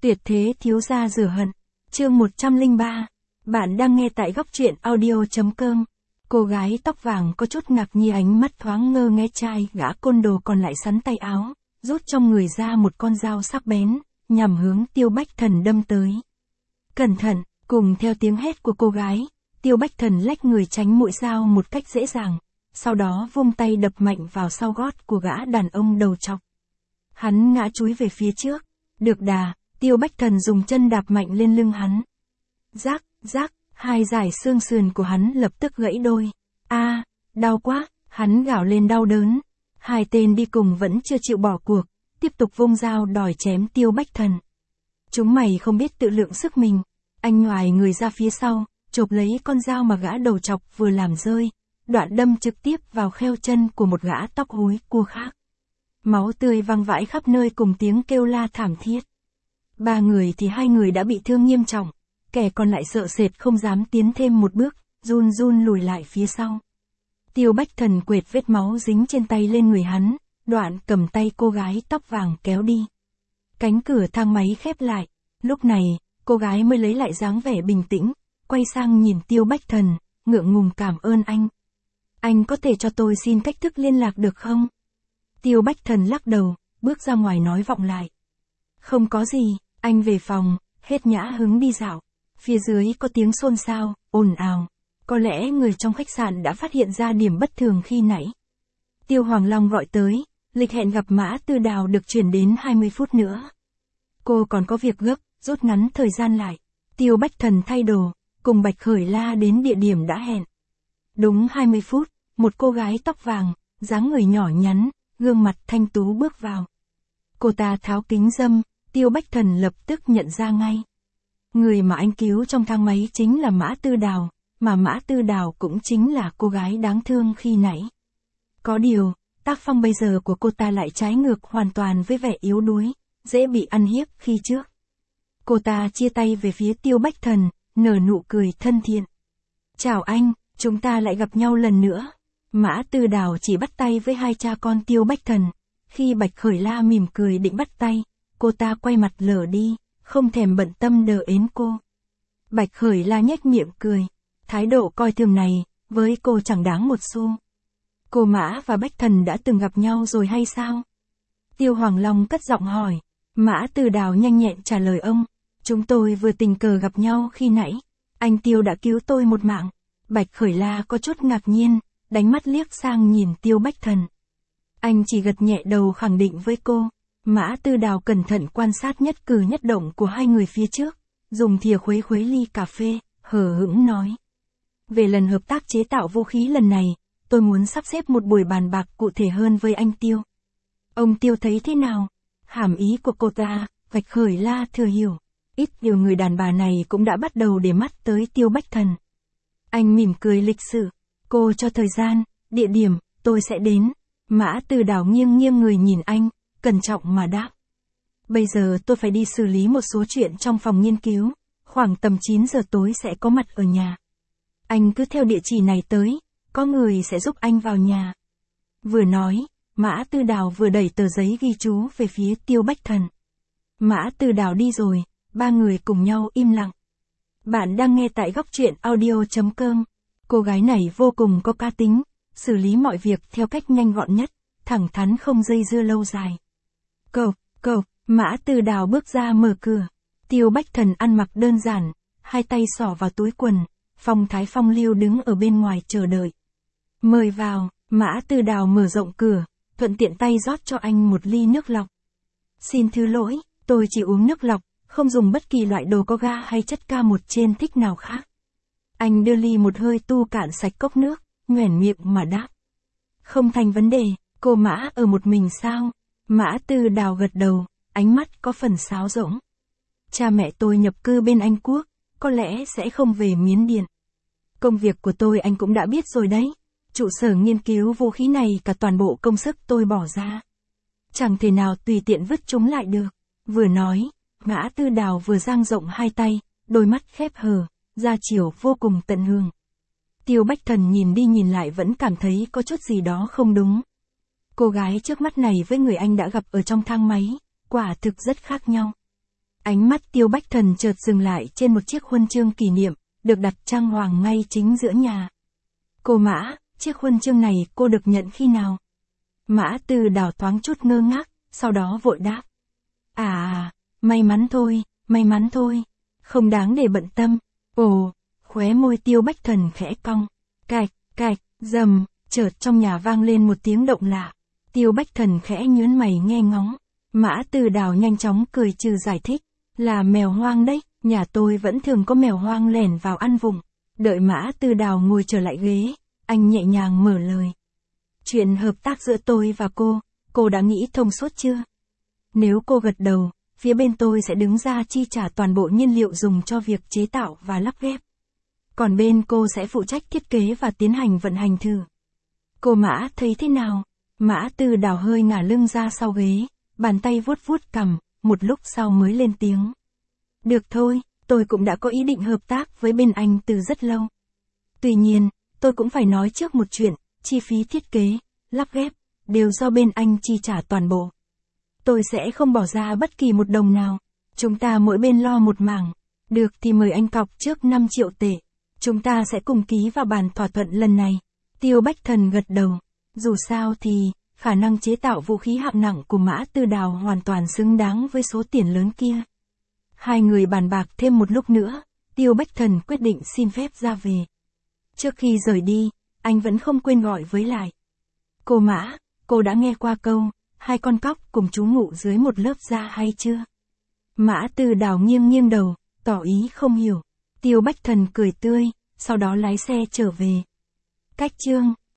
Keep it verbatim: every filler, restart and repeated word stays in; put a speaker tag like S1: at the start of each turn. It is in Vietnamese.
S1: Tuyệt thế thiếu gia rửa hận. Chương một trăm lẻ ba. Bạn đang nghe tại góc truyện audio.com. Cô gái tóc vàng có chút ngạc nhiên, ánh mắt thoáng ngơ nghe trai gã côn đồ còn lại sắn tay áo, rút trong người ra một con dao sắc bén, nhằm hướng Tiêu Bách Thần đâm tới. Cẩn thận, cùng theo tiếng hét của cô gái, Tiêu Bách Thần lách người tránh mũi dao một cách dễ dàng, sau đó vung tay đập mạnh vào sau gót của gã đàn ông đầu trọc. Hắn ngã chúi về phía trước, được đà, Tiêu Bách Thần dùng chân đạp mạnh lên lưng hắn. Rác, rác, hai dải xương sườn của hắn lập tức gãy đôi. A, à, đau quá, hắn gào lên đau đớn. Hai tên đi cùng vẫn chưa chịu bỏ cuộc, tiếp tục vung dao đòi chém Tiêu Bách Thần. Chúng mày không biết tự lượng sức mình. Anh nhoài người ra phía sau, chộp lấy con dao mà gã đầu trọc vừa làm rơi, đoạn đâm trực tiếp vào kheo chân của một gã tóc húi cua khác. Máu tươi văng vãi khắp nơi cùng tiếng kêu la thảm thiết. Ba người thì hai người đã bị thương nghiêm trọng, kẻ còn lại sợ sệt không dám tiến thêm một bước, run run lùi lại phía sau. Tiêu Bách Thần quệt vết máu dính trên tay lên người hắn, đoạn cầm tay cô gái tóc vàng kéo đi. Cánh cửa thang máy khép lại, lúc này, cô gái mới lấy lại dáng vẻ bình tĩnh, quay sang nhìn Tiêu Bách Thần, ngượng ngùng cảm ơn anh. Anh có thể cho tôi xin cách thức liên lạc được không? Tiêu Bách Thần lắc đầu, bước ra ngoài nói vọng lại. Không có gì, anh về phòng, hết nhã hứng đi dạo. Phía dưới có tiếng xôn xao, ồn ào. Có lẽ người trong khách sạn đã phát hiện ra điểm bất thường khi nãy. Tiêu Hoàng Long gọi tới, lịch hẹn gặp Mã Tư Đào được chuyển đến hai mươi phút nữa. Cô còn có việc gấp, rút ngắn thời gian lại. Tiêu Bách Thần thay đồ, cùng Bạch Khởi La đến địa điểm đã hẹn. Đúng hai mươi phút, một cô gái tóc vàng, dáng người nhỏ nhắn, gương mặt thanh tú bước vào. Cô ta tháo kính râm, Tiêu Bách Thần lập tức nhận ra ngay. Người mà anh cứu trong thang máy chính là Mã Tư Đào, mà Mã Tư Đào cũng chính là cô gái đáng thương khi nãy. Có điều, tác phong bây giờ của cô ta lại trái ngược hoàn toàn với vẻ yếu đuối, dễ bị ăn hiếp khi trước. Cô ta chia tay về phía Tiêu Bách Thần, nở nụ cười thân thiện. Chào anh, chúng ta lại gặp nhau lần nữa. Mã Tư Đào chỉ bắt tay với hai cha con Tiêu Bách Thần. Khi Bạch Khởi La mỉm cười định bắt tay, cô ta quay mặt lờ đi, không thèm bận tâm đờ ến cô. Bạch Khởi La nhếch miệng cười, thái độ coi thường này, với cô chẳng đáng một xu. Cô Mã và Bách Thần đã từng gặp nhau rồi hay sao? Tiêu Hoàng Long cất giọng hỏi. Mã Tư Đào nhanh nhẹn trả lời ông, chúng tôi vừa tình cờ gặp nhau khi nãy, anh Tiêu đã cứu tôi một mạng. Bạch Khởi La có chút ngạc nhiên, đánh mắt liếc sang nhìn Tiêu Bách Thần. Anh chỉ gật nhẹ đầu khẳng định với cô. Mã Tư Đào cẩn thận quan sát nhất cử nhất động của hai người phía trước, dùng thìa khuấy khuấy ly cà phê, hờ hững nói. Về lần hợp tác chế tạo vũ khí lần này, tôi muốn sắp xếp một buổi bàn bạc cụ thể hơn với anh Tiêu. Ông Tiêu thấy thế nào? Hàm ý của cô ta, Bạch Khởi La thừa hiểu. Ít nhiều người đàn bà này cũng đã bắt đầu để mắt tới Tiêu Bách Thần. Anh mỉm cười lịch sự. Cô cho thời gian, địa điểm, tôi sẽ đến. Mã Tư Đào nghiêng nghiêng người nhìn anh, cẩn trọng mà đáp. Bây giờ tôi phải đi xử lý một số chuyện trong phòng nghiên cứu, khoảng tầm chín giờ tối sẽ có mặt ở nhà. Anh cứ theo địa chỉ này tới, có người sẽ giúp anh vào nhà. Vừa nói, Mã Tư Đào vừa đẩy tờ giấy ghi chú về phía Tiêu Bách Thần. Mã Tư Đào đi rồi, ba người cùng nhau im lặng. Bạn đang nghe tại góc truyện audio.com. Cô gái này vô cùng có cá tính, xử lý mọi việc theo cách nhanh gọn nhất, thẳng thắn không dây dưa lâu dài. Cộp, cộp, Mã Tư Đào bước ra mở cửa. Tiêu Bách Thần ăn mặc đơn giản, hai tay xỏ vào túi quần, phong thái phong lưu đứng ở bên ngoài chờ đợi. Mời vào, Mã Tư Đào mở rộng cửa, thuận tiện tay rót cho anh một ly nước lọc. Xin thứ lỗi, tôi chỉ uống nước lọc, không dùng bất kỳ loại đồ có ga hay chất ca một trên thích nào khác. Anh đưa ly một hơi tu cạn sạch cốc nước, nhoẻn miệng mà đáp. Không thành vấn đề, cô Mã ở một mình sao? Mã Tư Đào gật đầu, ánh mắt có phần sáo rỗng. Cha mẹ tôi nhập cư bên Anh Quốc, có lẽ sẽ không về Miến Điện. Công việc của tôi anh cũng đã biết rồi đấy. Trụ sở nghiên cứu vũ khí này cả toàn bộ công sức tôi bỏ ra. Chẳng thể nào tùy tiện vứt chúng lại được. Vừa nói, Mã Tư Đào vừa dang rộng hai tay, đôi mắt khép hờ, da chiều vô cùng tận hưởng. Tiêu Bách Thần nhìn đi nhìn lại vẫn cảm thấy có chút gì đó không đúng. Cô gái trước mắt này với người anh đã gặp ở trong thang máy, quả thực rất khác nhau. Ánh mắt Tiêu Bách Thần chợt dừng lại trên một chiếc huân chương kỷ niệm, được đặt trang hoàng ngay chính giữa nhà. Cô Mã, chiếc huân chương này cô được nhận khi nào? Mã Tư Đào thoáng chút ngơ ngác, sau đó vội đáp. À, may mắn thôi, may mắn thôi, không đáng để bận tâm. Ồ, khóe môi Tiêu Bách Thần khẽ cong. Cạch, cạch, rầm, chợt trong nhà vang lên một tiếng động lạ. Tiêu Bách Thần khẽ nhướng mày nghe ngóng. Mã Tư Đào nhanh chóng cười trừ giải thích. Là mèo hoang đấy, nhà tôi vẫn thường có mèo hoang lẻn vào ăn vụng. Đợi Mã Tư Đào ngồi trở lại ghế, anh nhẹ nhàng mở lời. Chuyện hợp tác giữa tôi và cô, cô đã nghĩ thông suốt chưa? Nếu cô gật đầu, phía bên tôi sẽ đứng ra chi trả toàn bộ nhiên liệu dùng cho việc chế tạo và lắp ghép. Còn bên cô sẽ phụ trách thiết kế và tiến hành vận hành thử. Cô Mã thấy thế nào? Mã Tư Đào hơi ngả lưng ra sau ghế, bàn tay vuốt vuốt cằm, một lúc sau mới lên tiếng. Được thôi, tôi cũng đã có ý định hợp tác với bên anh từ rất lâu. Tuy nhiên, tôi cũng phải nói trước một chuyện, chi phí thiết kế, lắp ghép, đều do bên anh chi trả toàn bộ. Tôi sẽ không bỏ ra bất kỳ một đồng nào. Chúng ta mỗi bên lo một mảng. Được thì mời anh cọc trước năm triệu tệ. Chúng ta sẽ cùng ký vào bản thỏa thuận lần này. Tiêu Bách Thần gật đầu. Dù sao thì, khả năng chế tạo vũ khí hạng nặng của Mã Tư Đào hoàn toàn xứng đáng với số tiền lớn kia. Hai người bàn bạc thêm một lúc nữa, Tiêu Bách Thần quyết định xin phép ra về. Trước khi rời đi, anh vẫn không quên gọi với lại. Cô Mã, cô đã nghe qua câu, hai con cóc cùng chú ngụ dưới một lớp da hay chưa? Mã Tư Đào nghiêng nghiêng đầu, tỏ ý không hiểu. Tiêu Bách Thần cười tươi, sau đó lái xe trở về. Cách chương